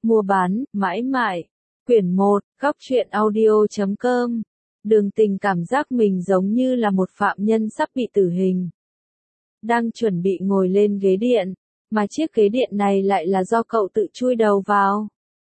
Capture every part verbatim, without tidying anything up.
Mua bán, mãi mãi. Quyển một, góc truyện audio chấm com. Đường Tình cảm giác mình giống như là một phạm nhân sắp bị tử hình. Đang chuẩn bị ngồi lên ghế điện, mà chiếc ghế điện này lại là do cậu tự chui đầu vào.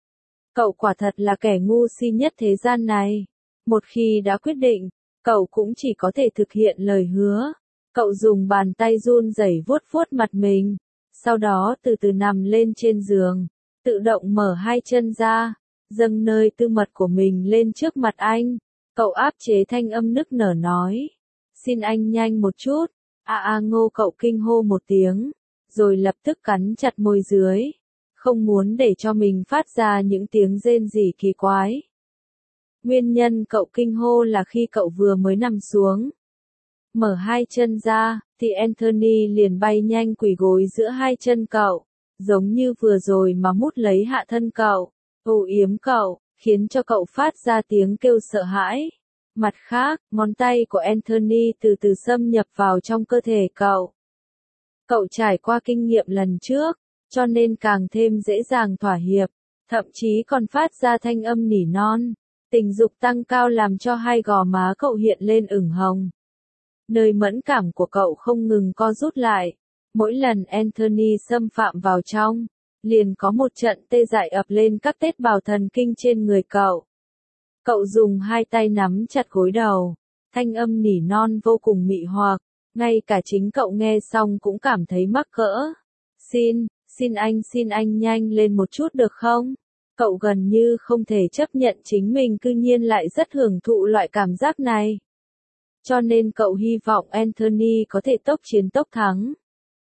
Cậu quả thật là kẻ ngu si nhất thế gian này. Một khi đã quyết định, cậu cũng chỉ có thể thực hiện lời hứa. Cậu dùng bàn tay run rẩy vuốt vuốt mặt mình, sau đó từ từ nằm lên trên giường, tự động mở hai chân ra, dâng nơi tư mật của mình lên trước mặt anh. Cậu áp chế thanh âm nức nở nói, xin anh nhanh một chút. A a ngô cậu kinh hô một tiếng, rồi lập tức cắn chặt môi dưới, không muốn để cho mình phát ra những tiếng rên rỉ kỳ quái. Nguyên nhân cậu kinh hô là khi cậu vừa mới nằm xuống, mở hai chân ra, thì Anthony liền bay nhanh quỳ gối giữa hai chân cậu, giống như vừa rồi mà mút lấy hạ thân cậu, âu yếm cậu, khiến cho cậu phát ra tiếng kêu sợ hãi. Mặt khác, ngón tay của Anthony từ từ xâm nhập vào trong cơ thể cậu. Cậu trải qua kinh nghiệm lần trước, cho nên càng thêm dễ dàng thỏa hiệp, thậm chí còn phát ra thanh âm nỉ non. Tình dục tăng cao làm cho hai gò má cậu hiện lên ửng hồng. Nơi mẫn cảm của cậu không ngừng co rút lại. Mỗi lần Anthony xâm phạm vào trong, liền có một trận tê dại ập lên các tế bào thần kinh trên người cậu. Cậu dùng hai tay nắm chặt gối đầu, thanh âm nỉ non vô cùng mị hoặc, ngay cả chính cậu nghe xong cũng cảm thấy mắc cỡ. Xin, xin anh xin anh nhanh lên một chút được không? Cậu gần như không thể chấp nhận chính mình cư nhiên lại rất hưởng thụ loại cảm giác này. Cho nên cậu hy vọng Anthony có thể tốc chiến tốc thắng.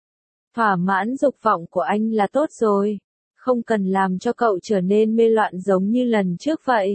Thỏa mãn dục vọng của anh là tốt rồi, không cần làm cho cậu trở nên mê loạn giống như lần trước vậy.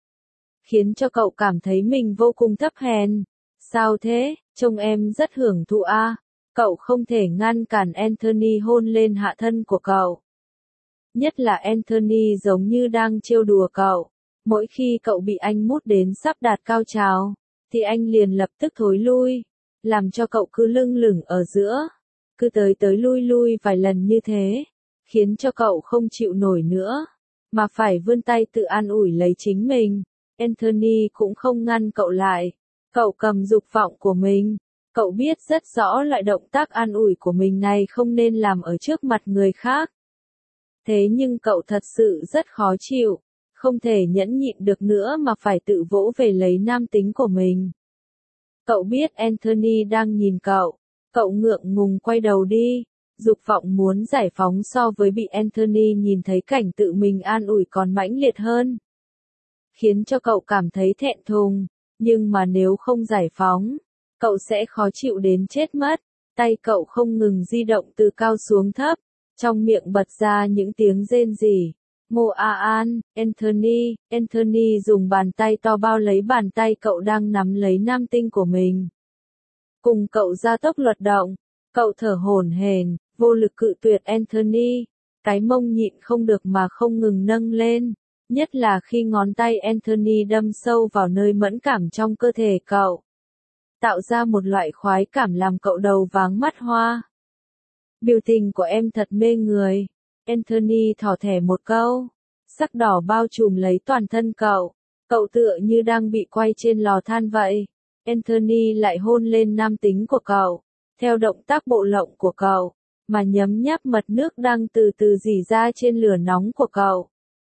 Khiến cho cậu cảm thấy mình vô cùng thấp hèn. Sao thế, trông em rất hưởng thụ à? Cậu không thể ngăn cản Anthony hôn lên hạ thân của cậu. Nhất là Anthony giống như đang trêu đùa cậu. Mỗi khi cậu bị anh mút đến sắp đạt cao trào, thì anh liền lập tức thối lui, làm cho cậu cứ lưng lửng ở giữa, cứ tới tới lui lui vài lần như thế, khiến cho cậu không chịu nổi nữa, mà phải vươn tay tự an ủi lấy chính mình. Anthony cũng không ngăn cậu lại, cậu cầm dục vọng của mình, cậu biết rất rõ loại động tác an ủi của mình này không nên làm ở trước mặt người khác. Thế nhưng cậu thật sự rất khó chịu, không thể nhẫn nhịn được nữa mà phải tự vỗ về lấy nam tính của mình. Cậu biết Anthony đang nhìn cậu, cậu ngượng ngùng quay đầu đi, dục vọng muốn giải phóng so với bị Anthony nhìn thấy cảnh tự mình an ủi còn mãnh liệt hơn. Khiến cho cậu cảm thấy thẹn thùng, nhưng mà nếu không giải phóng, cậu sẽ khó chịu đến chết mất. Tay cậu không ngừng di động từ cao xuống thấp, trong miệng bật ra những tiếng rên rỉ. Ngô A An, Anthony, Anthony dùng bàn tay to bao lấy bàn tay cậu đang nắm lấy nam tinh của mình. Cùng cậu gia tốc luật động, cậu thở hổn hển, vô lực cự tuyệt Anthony, cái mông nhịn không được mà không ngừng nâng lên, nhất là khi ngón tay Anthony đâm sâu vào nơi mẫn cảm trong cơ thể cậu, tạo ra một loại khoái cảm làm cậu đầu váng mắt hoa. Biểu tình của em thật mê người. Anthony thỏ thẻ một câu, sắc đỏ bao trùm lấy toàn thân cậu, cậu tựa như đang bị quay trên lò than vậy. Anthony lại hôn lên nam tính của cậu, theo động tác bộ lộng của cậu, mà nhấm nháp mật nước đang từ từ rỉ ra trên lửa nóng của cậu.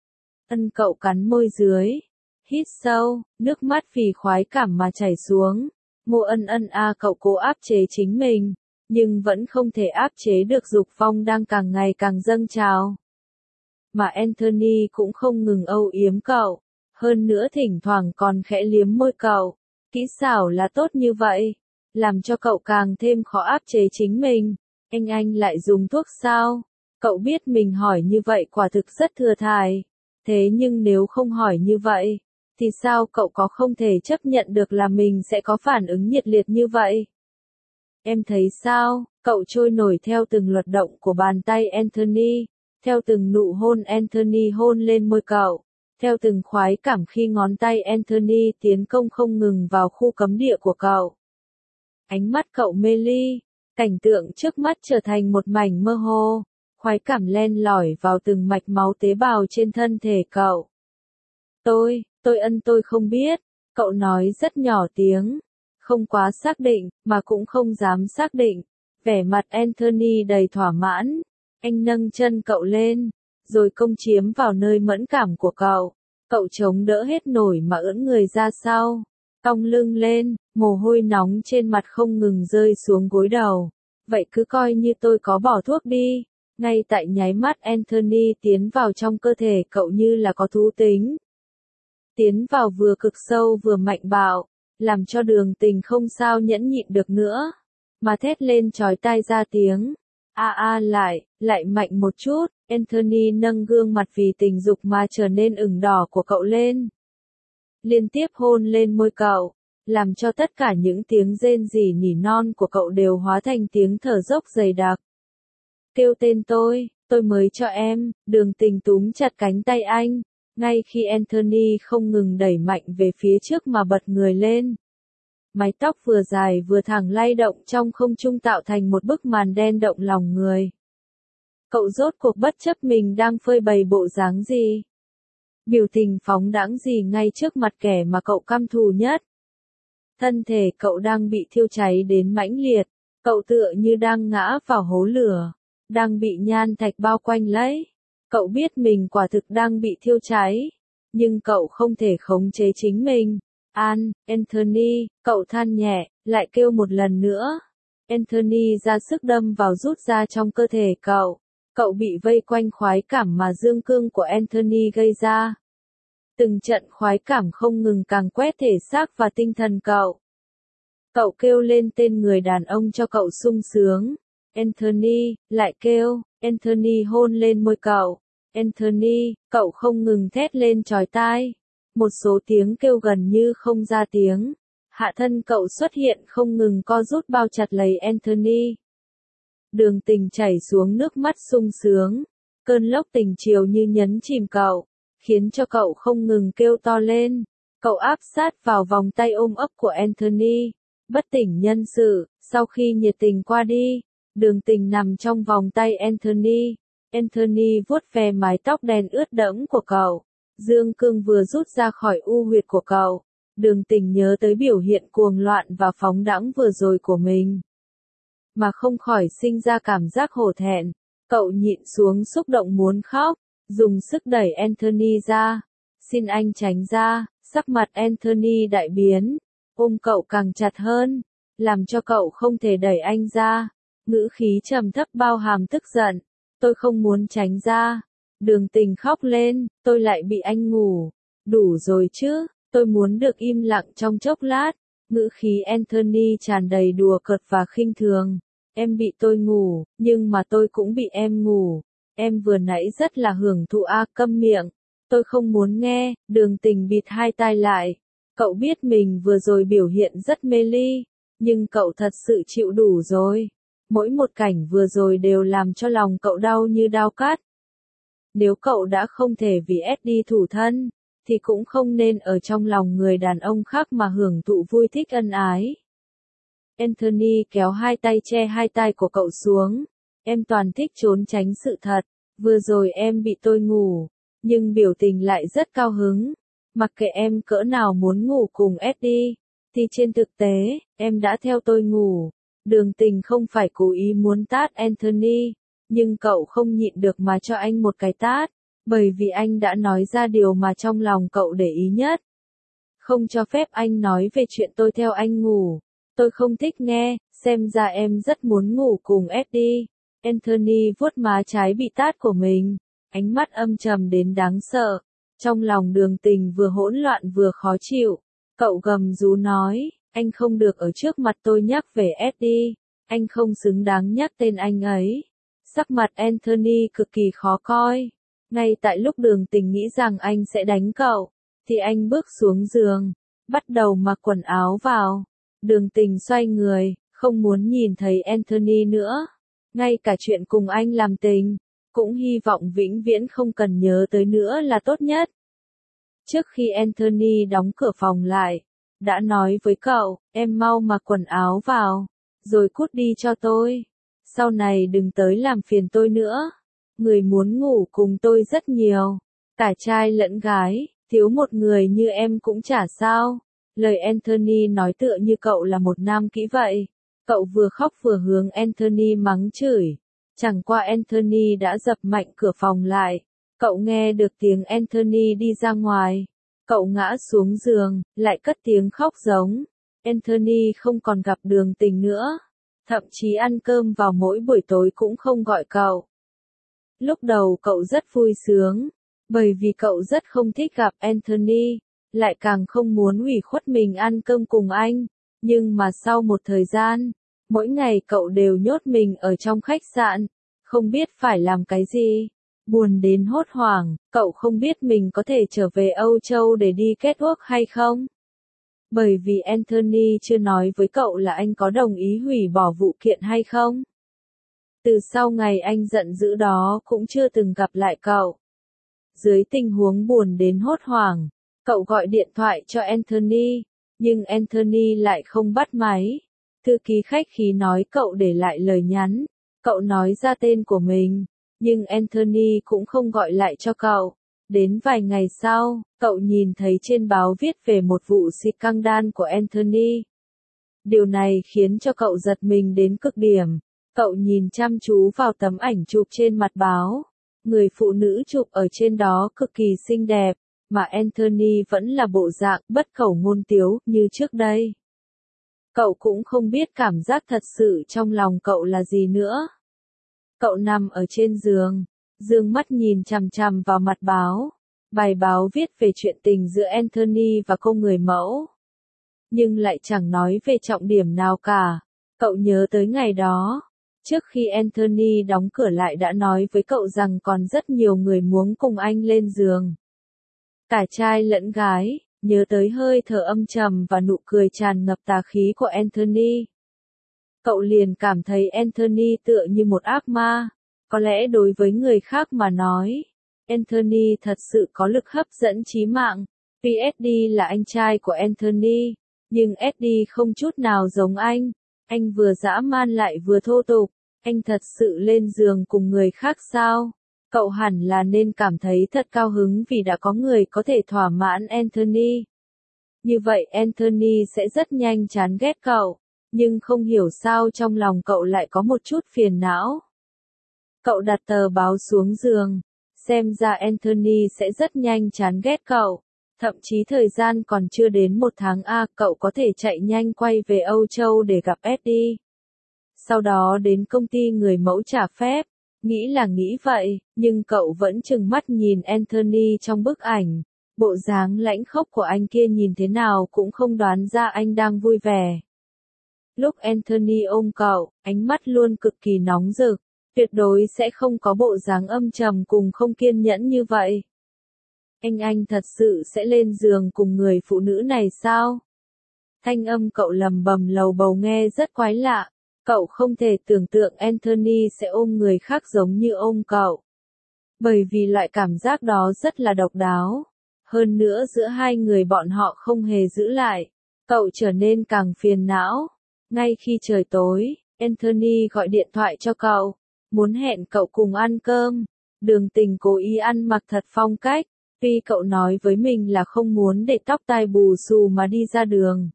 Ân cậu cắn môi dưới, hít sâu, nước mắt vì khoái cảm mà chảy xuống. Ngô ân ân a cậu cố áp chế chính mình, nhưng vẫn không thể áp chế được dục vọng đang càng ngày càng dâng trào. Mà Anthony cũng không ngừng âu yếm cậu, hơn nữa thỉnh thoảng còn khẽ liếm môi cậu. Kỹ xảo là tốt như vậy, làm cho cậu càng thêm khó áp chế chính mình. Anh anh lại dùng thuốc sao? Cậu biết mình hỏi như vậy quả thực rất thừa thãi. Thế nhưng nếu không hỏi như vậy, thì sao cậu có không thể chấp nhận được là mình sẽ có phản ứng nhiệt liệt như vậy? Em thấy sao? Cậu trôi nổi theo từng luật động của bàn tay Anthony, theo từng nụ hôn Anthony hôn lên môi cậu, theo từng khoái cảm khi ngón tay Anthony tiến công không ngừng vào khu cấm địa của cậu. Ánh mắt cậu mê ly, cảnh tượng trước mắt trở thành một mảnh mơ hồ, Khoái cảm len lỏi vào từng mạch máu tế bào trên thân thể cậu. Tôi, tôi ân tôi không biết, cậu nói rất nhỏ tiếng, không quá xác định, mà cũng không dám xác định. Vẻ mặt Anthony đầy thỏa mãn, anh nâng chân cậu lên, rồi công chiếm vào nơi mẫn cảm của cậu. Cậu chống đỡ hết nổi mà ưỡn người ra sau, cong lưng lên, mồ hôi nóng trên mặt không ngừng rơi xuống gối đầu. Vậy cứ coi như tôi có bỏ thuốc đi. Ngay tại nháy mắt Anthony tiến vào trong cơ thể cậu như là có thú tính. Tiến vào vừa cực sâu vừa mạnh bạo, làm cho Đường Tình không sao nhẫn nhịn được nữa, mà thét lên chói tai ra tiếng. A a lại, lại mạnh một chút. Anthony nâng gương mặt vì tình dục mà trở nên ửng đỏ của cậu lên. Liên tiếp hôn lên môi cậu, làm cho tất cả những tiếng rên rỉ nỉ non của cậu đều hóa thành tiếng thở dốc dày đặc. Kêu tên tôi, tôi mới cho em. Đường Tình túm chặt cánh tay anh, ngay khi Anthony không ngừng đẩy mạnh về phía trước mà bật người lên. Mái tóc vừa dài vừa thẳng lay động trong không trung tạo thành một bức màn đen động lòng người. Cậu rốt cuộc bất chấp mình đang phơi bày bộ dáng gì, biểu tình phóng đãng gì ngay trước mặt kẻ mà cậu căm thù nhất. Thân thể cậu đang bị thiêu cháy đến mãnh liệt, cậu tựa như đang ngã vào hố lửa, đang bị nhan thạch bao quanh lấy. Cậu biết mình quả thực đang bị thiêu cháy, nhưng cậu không thể khống chế chính mình. An, Anthony, cậu than nhẹ, lại kêu một lần nữa. Anthony ra sức đâm vào rút ra trong cơ thể cậu. Cậu bị vây quanh khoái cảm mà dương cương của Anthony gây ra. Từng trận khoái cảm không ngừng càng quét thể xác và tinh thần cậu. Cậu kêu lên tên người đàn ông cho cậu sung sướng. Anthony, lại kêu. Anthony hôn lên môi cậu. Anthony, cậu không ngừng thét lên chói tai. Một số tiếng kêu gần như không ra tiếng. Hạ thân cậu xuất hiện không ngừng co rút bao chặt lấy Anthony. Đường Tình chảy xuống nước mắt sung sướng. Cơn lốc tình chiều như nhấn chìm cậu, khiến cho cậu không ngừng kêu to lên. Cậu áp sát vào vòng tay ôm ấp của Anthony. Bất tỉnh nhân sự, sau khi nhiệt tình qua đi, Đường Tình nằm trong vòng tay Anthony. Anthony vuốt ve mái tóc đen ướt đẫm của cậu. Dương cương vừa rút ra khỏi u huyệt của cậu. Đường Tình nhớ tới biểu hiện cuồng loạn và phóng đãng vừa rồi của mình, mà không khỏi sinh ra cảm giác hổ thẹn. Cậu nhịn xuống xúc động muốn khóc, dùng sức đẩy Anthony ra. Xin anh tránh ra. Sắc mặt Anthony đại biến, ôm cậu càng chặt hơn, làm cho cậu không thể đẩy anh ra. Ngữ khí trầm thấp bao hàm tức giận. Tôi không muốn tránh ra. Đường Tình khóc lên, tôi lại bị anh ngủ. Đủ rồi chứ, tôi muốn được im lặng trong chốc lát. Ngữ khí Anthony tràn đầy đùa cợt và khinh thường. Em bị tôi ngủ, nhưng mà tôi cũng bị em ngủ. Em vừa nãy rất là hưởng thụ. A, câm miệng. Tôi không muốn nghe. Đường Tình bịt hai tai lại. Cậu biết mình vừa rồi biểu hiện rất mê ly, nhưng cậu thật sự chịu đủ rồi. Mỗi một cảnh vừa rồi đều làm cho lòng cậu đau như dao cắt. Nếu cậu đã không thể vì ét đê thủ thân, thì cũng không nên ở trong lòng người đàn ông khác mà hưởng thụ vui thích ân ái. Anthony kéo hai tay che hai tai của cậu xuống. Em toàn thích trốn tránh sự thật. Vừa rồi em bị tôi ngủ, nhưng biểu tình lại rất cao hứng. Mặc kệ em cỡ nào muốn ngủ cùng ét đê, thì trên thực tế, em đã theo tôi ngủ. Đường Tình không phải cố ý muốn tát Anthony, nhưng cậu không nhịn được mà cho anh một cái tát, bởi vì anh đã nói ra điều mà trong lòng cậu để ý nhất. Không cho phép anh nói về chuyện tôi theo anh ngủ. Tôi không thích nghe, xem ra em rất muốn ngủ cùng ét đê. Anthony vuốt má trái bị tát của mình, ánh mắt âm trầm đến đáng sợ. Trong lòng Đường Tình vừa hỗn loạn vừa khó chịu. Cậu gầm rú nói, anh không được ở trước mặt tôi nhắc về ét đê. Anh không xứng đáng nhắc tên anh ấy. Sắc mặt Anthony cực kỳ khó coi. Ngay tại lúc Đường Tình nghĩ rằng anh sẽ đánh cậu, thì anh bước xuống giường, bắt đầu mặc quần áo vào. Đường Tình xoay người, không muốn nhìn thấy Anthony nữa. Ngay cả chuyện cùng anh làm tình, cũng hy vọng vĩnh viễn không cần nhớ tới nữa là tốt nhất. Trước khi Anthony đóng cửa phòng lại, đã nói với cậu, em mau mặc quần áo vào, rồi cút đi cho tôi. Sau này đừng tới làm phiền tôi nữa. Người muốn ngủ cùng tôi rất nhiều. Cả trai lẫn gái, thiếu một người như em cũng chả sao. Lời Anthony nói tựa như cậu là một nam kỹ vậy. Cậu vừa khóc vừa hướng Anthony mắng chửi. Chẳng qua Anthony đã dập mạnh cửa phòng lại. Cậu nghe được tiếng Anthony đi ra ngoài. Cậu ngã xuống giường, lại cất tiếng khóc giống. Anthony không còn gặp Đường Tình nữa. Thậm chí ăn cơm vào mỗi buổi tối cũng không gọi cậu. Lúc đầu cậu rất vui sướng, bởi vì cậu rất không thích gặp Anthony, lại càng không muốn ủy khuất mình ăn cơm cùng anh. Nhưng mà sau một thời gian, mỗi ngày cậu đều nhốt mình ở trong khách sạn, không biết phải làm cái gì. Buồn đến hốt hoảng, cậu không biết mình có thể trở về Âu Châu để đi kết ước hay không. Bởi vì Anthony chưa nói với cậu là anh có đồng ý hủy bỏ vụ kiện hay không. Từ sau ngày anh giận dữ đó cũng chưa từng gặp lại cậu. Dưới tình huống buồn đến hốt hoảng, cậu gọi điện thoại cho Anthony, nhưng Anthony lại không bắt máy. Thư ký khách khí nói cậu để lại lời nhắn, cậu nói ra tên của mình, nhưng Anthony cũng không gọi lại cho cậu. Đến vài ngày sau, cậu nhìn thấy trên báo viết về một vụ scandal của Anthony. Điều này khiến cho cậu giật mình đến cực điểm. Cậu nhìn chăm chú vào tấm ảnh chụp trên mặt báo. Người phụ nữ chụp ở trên đó cực kỳ xinh đẹp, mà Anthony vẫn là bộ dạng bất khẩu ngôn tiếu như trước đây. Cậu cũng không biết cảm giác thật sự trong lòng cậu là gì nữa. Cậu nằm ở trên giường, dương mắt nhìn chằm chằm vào mặt báo. Bài báo viết về chuyện tình giữa Anthony và cô người mẫu. Nhưng lại chẳng nói về trọng điểm nào cả. Cậu nhớ tới ngày đó. Trước khi Anthony đóng cửa lại đã nói với cậu rằng còn rất nhiều người muốn cùng anh lên giường. Cả trai lẫn gái, nhớ tới hơi thở âm trầm và nụ cười tràn ngập tà khí của Anthony. Cậu liền cảm thấy Anthony tựa như một ác ma. Có lẽ đối với người khác mà nói, Anthony thật sự có lực hấp dẫn chí mạng. Vì Eddie là anh trai của Anthony, nhưng Eddie không chút nào giống anh. Anh vừa dã man lại vừa thô tục. Anh thật sự lên giường cùng người khác sao? Cậu hẳn là nên cảm thấy thật cao hứng vì đã có người có thể thỏa mãn Anthony. Như vậy Anthony sẽ rất nhanh chán ghét cậu, nhưng không hiểu sao trong lòng cậu lại có một chút phiền não. Cậu đặt tờ báo xuống giường, xem ra Anthony sẽ rất nhanh chán ghét cậu. Thậm chí thời gian còn chưa đến một tháng a, cậu có thể chạy nhanh quay về Âu Châu để gặp Eddie. Sau đó đến công ty người mẫu trả phép. Nghĩ là nghĩ vậy, nhưng cậu vẫn trừng mắt nhìn Anthony trong bức ảnh. Bộ dáng lãnh khốc của anh kia nhìn thế nào cũng không đoán ra anh đang vui vẻ. Lúc Anthony ôm cậu, ánh mắt luôn cực kỳ nóng rực, tuyệt đối sẽ không có bộ dáng âm trầm cùng không kiên nhẫn như vậy. Anh anh thật sự sẽ lên giường cùng người phụ nữ này sao? Thanh âm cậu lầm bầm lầu bầu nghe rất quái lạ. Cậu không thể tưởng tượng Anthony sẽ ôm người khác giống như ôm cậu. Bởi vì loại cảm giác đó rất là độc đáo. Hơn nữa giữa hai người bọn họ không hề giữ lại. Cậu trở nên càng phiền não. Ngay khi trời tối, Anthony gọi điện thoại cho cậu. Muốn hẹn cậu cùng ăn cơm. Đường Tình cố ý ăn mặc thật phong cách. Tuy cậu nói với mình là không muốn để tóc tai bù xù mà đi ra đường.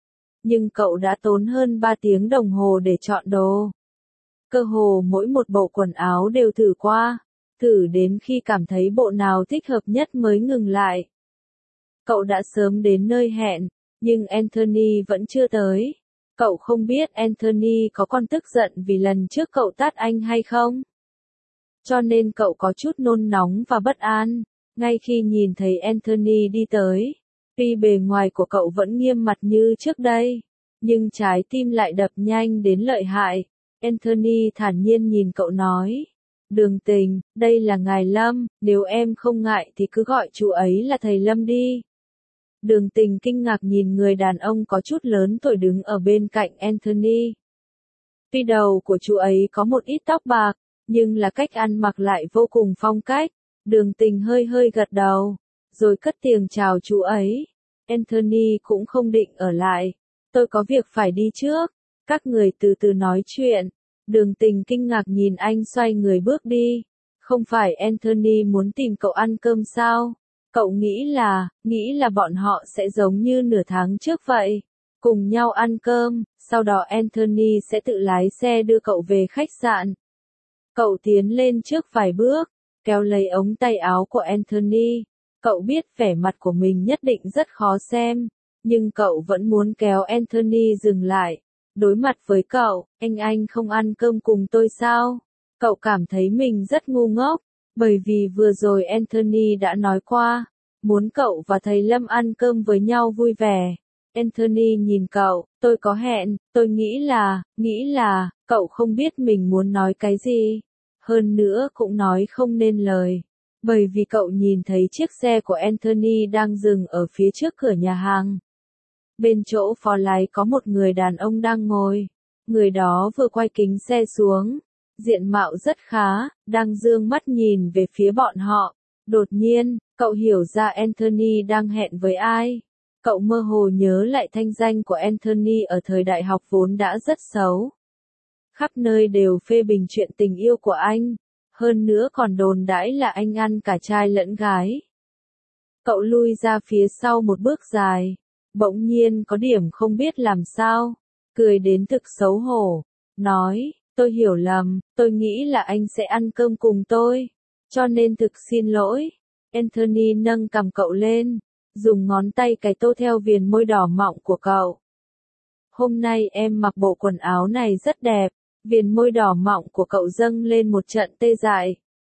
Nhưng cậu đã tốn hơn ba tiếng đồng hồ để chọn đồ. Cơ hồ mỗi một bộ quần áo đều thử qua, thử đến khi cảm thấy bộ nào thích hợp nhất mới ngừng lại. Cậu đã sớm đến nơi hẹn, nhưng Anthony vẫn chưa tới. Cậu không biết Anthony có còn tức giận vì lần trước cậu tát anh hay không. Cho nên cậu có chút nôn nóng và bất an, ngay khi nhìn thấy Anthony đi tới. Tuy bề ngoài của cậu vẫn nghiêm mặt như trước đây, nhưng trái tim lại đập nhanh đến lợi hại. Anthony thản nhiên nhìn cậu nói. Đường Tình, đây là ngài Lâm, nếu em không ngại thì cứ gọi chú ấy là thầy Lâm đi. Đường Tình kinh ngạc nhìn người đàn ông có chút lớn tuổi đứng ở bên cạnh Anthony. Tuy đầu của chú ấy có một ít tóc bạc, nhưng là cách ăn mặc lại vô cùng phong cách. Đường Tình hơi hơi gật đầu, rồi cất tiếng chào chú ấy. Anthony cũng không định ở lại. Tôi có việc phải đi trước. Các người từ từ nói chuyện. Đường Tình kinh ngạc nhìn anh xoay người bước đi. Không phải Anthony muốn tìm cậu ăn cơm sao? Cậu nghĩ là, nghĩ là bọn họ sẽ giống như nửa tháng trước vậy. Cùng nhau ăn cơm, sau đó Anthony sẽ tự lái xe đưa cậu về khách sạn. Cậu tiến lên trước vài bước, kéo lấy ống tay áo của Anthony. Cậu biết vẻ mặt của mình nhất định rất khó xem, nhưng cậu vẫn muốn kéo Anthony dừng lại. Đối mặt với cậu, anh anh không ăn cơm cùng tôi sao? Cậu cảm thấy mình rất ngu ngốc, bởi vì vừa rồi Anthony đã nói qua, muốn cậu và thầy Lâm ăn cơm với nhau vui vẻ. Anthony nhìn cậu, tôi có hẹn, tôi nghĩ là, nghĩ là, cậu không biết mình muốn nói cái gì. Hơn nữa cũng nói không nên lời. Bởi vì cậu nhìn thấy chiếc xe của Anthony đang dừng ở phía trước cửa nhà hàng. Bên chỗ phó lái có một người đàn ông đang ngồi. Người đó vừa quay kính xe xuống. Diện mạo rất khá, đang dương mắt nhìn về phía bọn họ. Đột nhiên, cậu hiểu ra Anthony đang hẹn với ai. Cậu mơ hồ nhớ lại thanh danh của Anthony ở thời đại học vốn đã rất xấu. Khắp nơi đều phê bình chuyện tình yêu của anh. Hơn nữa còn đồn đãi là anh ăn cả trai lẫn gái. Cậu lui ra phía sau một bước dài. Bỗng nhiên có điểm không biết làm sao. Cười đến thực xấu hổ. Nói, tôi hiểu lầm, tôi nghĩ là anh sẽ ăn cơm cùng tôi. Cho nên thực xin lỗi. Anthony nâng cằm cậu lên. Dùng ngón tay cài tô theo viền môi đỏ mọng của cậu. Hôm nay em mặc bộ quần áo này rất đẹp. Viền môi đỏ mọng của cậu dâng lên một trận tê dại.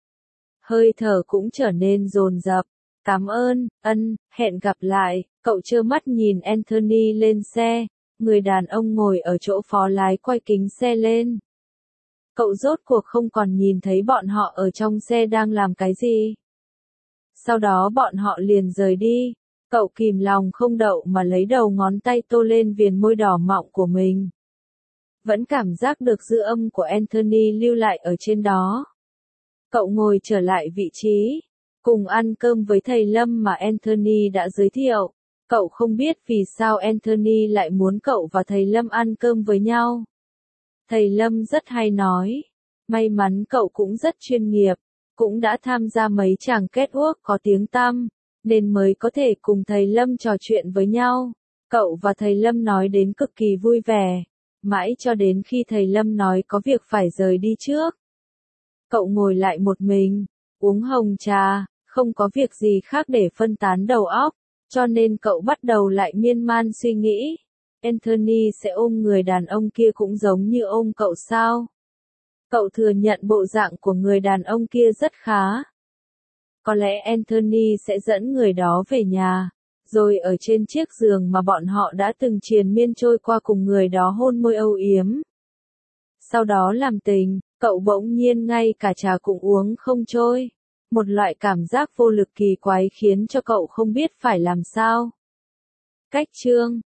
Hơi thở cũng trở nên dồn dập. Cảm ơn, ân, hẹn gặp lại. Cậu trơ mắt nhìn Anthony lên xe. Người đàn ông ngồi ở chỗ phó lái quay kính xe lên. Cậu rốt cuộc không còn nhìn thấy bọn họ ở trong xe đang làm cái gì. Sau đó bọn họ liền rời đi. Cậu kìm lòng không đậu mà lấy đầu ngón tay tô lên viền môi đỏ mọng của mình. Vẫn cảm giác được dư âm của Anthony lưu lại ở trên đó. Cậu ngồi trở lại vị trí, cùng ăn cơm với thầy Lâm mà Anthony đã giới thiệu. Cậu không biết vì sao Anthony lại muốn cậu và thầy Lâm ăn cơm với nhau. Thầy Lâm rất hay nói, may mắn cậu cũng rất chuyên nghiệp, cũng đã tham gia mấy chàng catwalk có tiếng tăm, nên mới có thể cùng thầy Lâm trò chuyện với nhau. Cậu và thầy Lâm nói đến cực kỳ vui vẻ. Mãi cho đến khi thầy Lâm nói có việc phải rời đi trước. Cậu ngồi lại một mình, uống hồng trà, không có việc gì khác để phân tán đầu óc, cho nên cậu bắt đầu lại miên man suy nghĩ. Anthony sẽ ôm người đàn ông kia cũng giống như ôm cậu sao? Cậu thừa nhận bộ dạng của người đàn ông kia rất khá. Có lẽ Anthony sẽ dẫn người đó về nhà. Rồi ở trên chiếc giường mà bọn họ đã từng triền miên trôi qua cùng người đó hôn môi âu yếm. Sau đó làm tình, cậu bỗng nhiên ngay cả trà cũng uống không trôi. Một loại cảm giác vô lực kỳ quái khiến cho cậu không biết phải làm sao. Cách chương